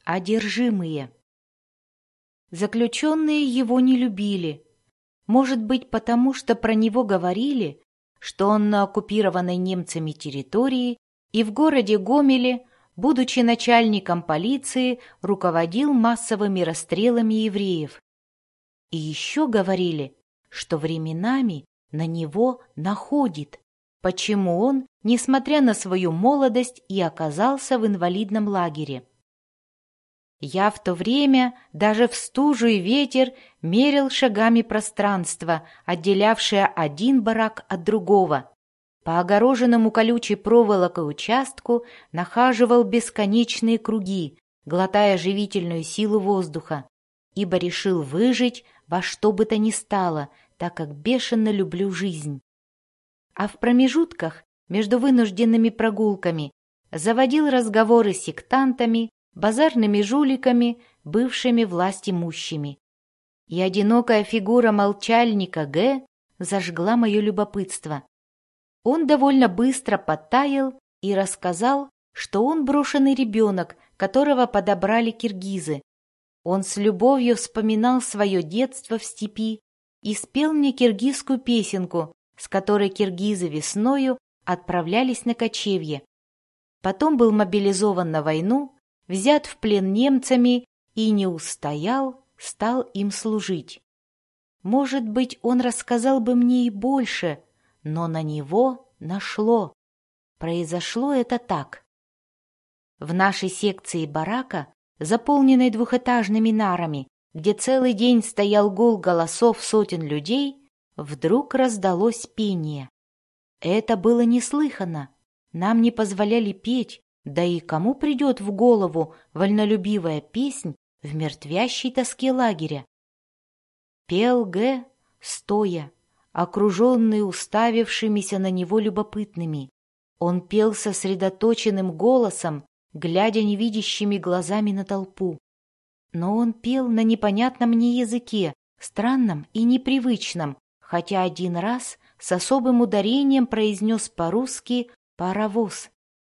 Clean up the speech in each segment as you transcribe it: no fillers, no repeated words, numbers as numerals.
Одержимые. Заключенные его не любили. Может быть, потому что про него говорили, что он на оккупированной немцами территории и в городе Гомеле, будучи начальником полиции, руководил массовыми расстрелами евреев. И еще говорили, что временами на него находит, почему он, несмотря на свою молодость, и оказался в инвалидном лагере. Я в то время даже в стужу и ветер мерил шагами пространство, отделявшее один барак от другого. По огороженному колючей проволокой участку нахаживал бесконечные круги, глотая живительную силу воздуха, ибо решил выжить во что бы то ни стало, так как бешено люблю жизнь. А в промежутках между вынужденными прогулками заводил разговоры с сектантами, базарными жуликами, бывшими властимущими. И одинокая фигура молчальника Г. зажгла мое любопытство. Он довольно быстро подтаял и рассказал, что он брошенный ребенок, которого подобрали киргизы. Он с любовью вспоминал свое детство в степи и спел мне киргизскую песенку, с которой киргизы весною отправлялись на кочевье. Потом был мобилизован на войну, взят в плен немцами и не устоял, стал им служить. Может быть, он рассказал бы мне и больше, но на него нашло. Произошло это так. В нашей секции барака, заполненной двухэтажными нарами, где целый день стоял гул голосов сотен людей, вдруг раздалось пение. Это было неслыханно. Нам не позволяли петь, да и кому придет в голову вольнолюбивая песнь в мертвящей тоске лагеря? Пел Г. стоя, окруженный уставившимися на него любопытными. Он пел сосредоточенным голосом, глядя невидящими глазами на толпу. Но он пел на непонятном мне языке, странном и непривычном, хотя один раз с особым ударением произнес по-русски «паровоз».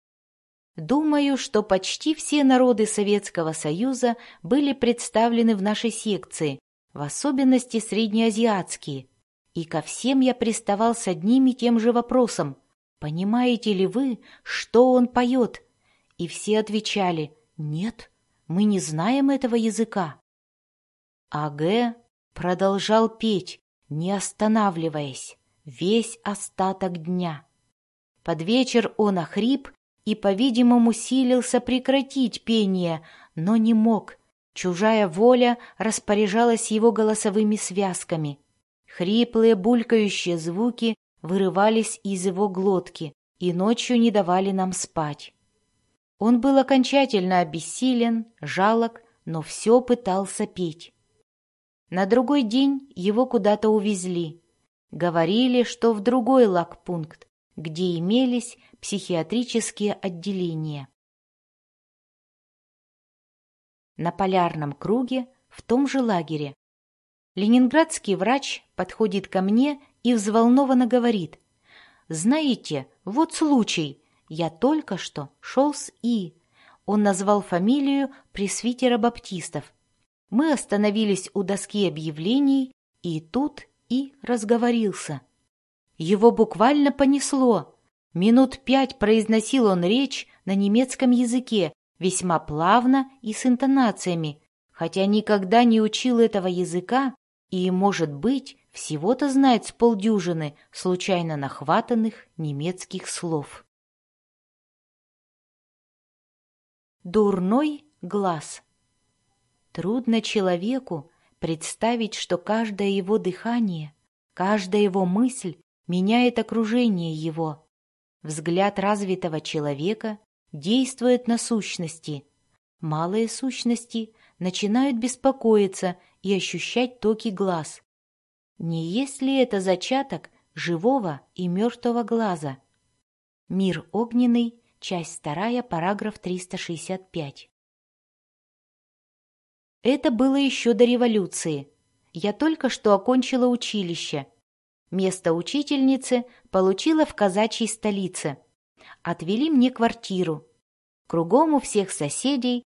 Думаю, что почти все народы Советского Союза были представлены в нашей секции, в особенности среднеазиатские, и ко всем я приставал с одним и тем же вопросом: «Понимаете ли вы, что он поет?» И все отвечали: «Нет, мы не знаем этого языка». А Г. продолжал петь, не останавливаясь, весь остаток дня. Под вечер он охрип и, по-видимому, силился прекратить пение, но не мог. Чужая воля распоряжалась его голосовыми связками. Хриплые булькающие звуки вырывались из его глотки и ночью не давали нам спать. Он был окончательно обессилен, жалок, но все пытался петь. На другой день его куда-то увезли. Говорили, что в другой лагпункт, где имелись психиатрические отделения. На полярном круге, в том же лагере. Ленинградский врач подходит ко мне и взволнованно говорит: «Знаете, вот случай. Я только что шел с И». Он назвал фамилию пресвитера баптистов. Мы остановились у доски объявлений, и тут И разговорился. Его буквально понесло. Минут 5 произносил он речь на немецком языке, весьма плавно и с интонациями, хотя никогда не учил этого языка и, может быть, всего-то знает с полдюжины случайно нахватанных немецких слов. Дурной глаз. Трудно человеку представить, что каждое его дыхание, каждая его мысль меняет окружение его. Взгляд развитого человека действует на сущности. Малые сущности начинают беспокоиться и ощущать токи глаз. Не есть ли это зачаток живого и мертвого глаза? Мир огненный, часть 2, параграф 365. Это было еще до революции. Я только что окончила училище. Место учительницы получила в казачьей столице. Отвели мне квартиру. Кругом у всех соседей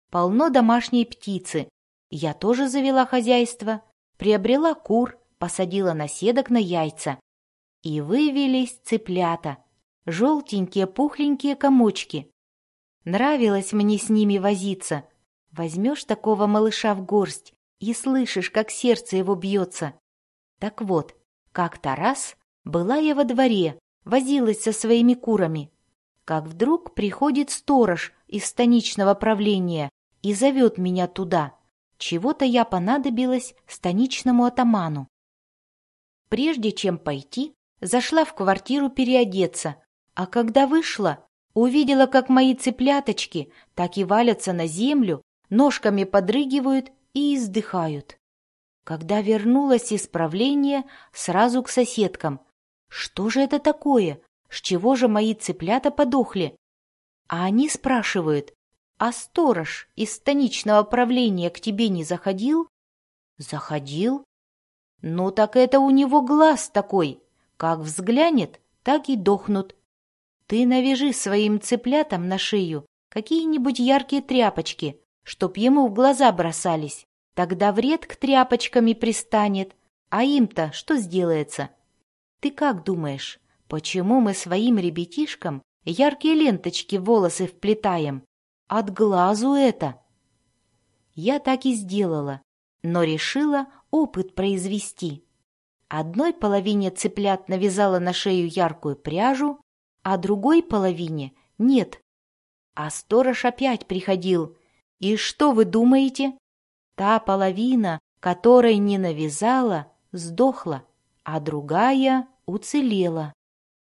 полно домашней птицы. Я тоже завела хозяйство, приобрела кур, посадила наседок на яйца. И вывелись цыплята, желтенькие пухленькие комочки. Нравилось мне с ними возиться. Возьмешь такого малыша в горсть и слышишь, как сердце его бьется. Так вот, как-то раз была я во дворе, возилась со своими курами. Как вдруг приходит сторож из станичного правления и зовет меня туда. Чего-то я понадобилась станичному атаману. Прежде чем пойти, зашла в квартиру переодеться, а когда вышла, увидела, как мои цыпляточки так и валятся на землю, ножками подрыгивают и издыхают. Когда вернулась из правления, сразу к соседкам. Что же это такое? С чего же мои цыплята подохли? А они спрашивают, а сторож из станичного правления к тебе не заходил? Заходил. Ну так это у него глаз такой, как взглянет, так и дохнут. Ты навяжи своим цыплятам на шею какие-нибудь яркие тряпочки, чтоб ему в глаза бросались. Тогда вред к тряпочкам и пристанет, а им-то что сделается? Ты как думаешь, почему мы своим ребятишкам яркие ленточки в волосы вплетаем? От глазу это. Я так и сделала, но решила опыт произвести. Одной половине цыплят навязала на шею яркую пряжу, а другой половине нет. А сторож опять приходил. И что вы думаете? Та половина, которой не навязала, сдохла, а другая уцелела.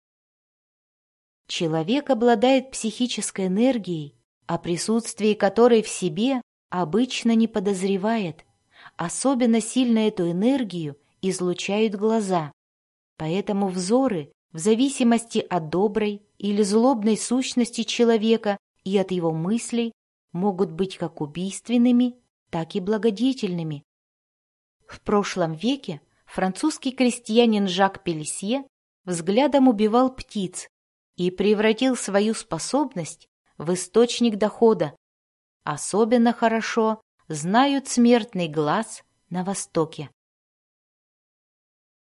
Человек обладает психической энергией, о присутствии которой в себе обычно не подозревает. Особенно сильно эту энергию излучают глаза. Поэтому взоры, в зависимости от доброй или злобной сущности человека и от его мыслей, могут быть как убийственными, так и благодетельными. В прошлом веке французский крестьянин Жак Пелесье взглядом убивал птиц и превратил свою способность в источник дохода. Особенно хорошо знают смертный глаз на Востоке.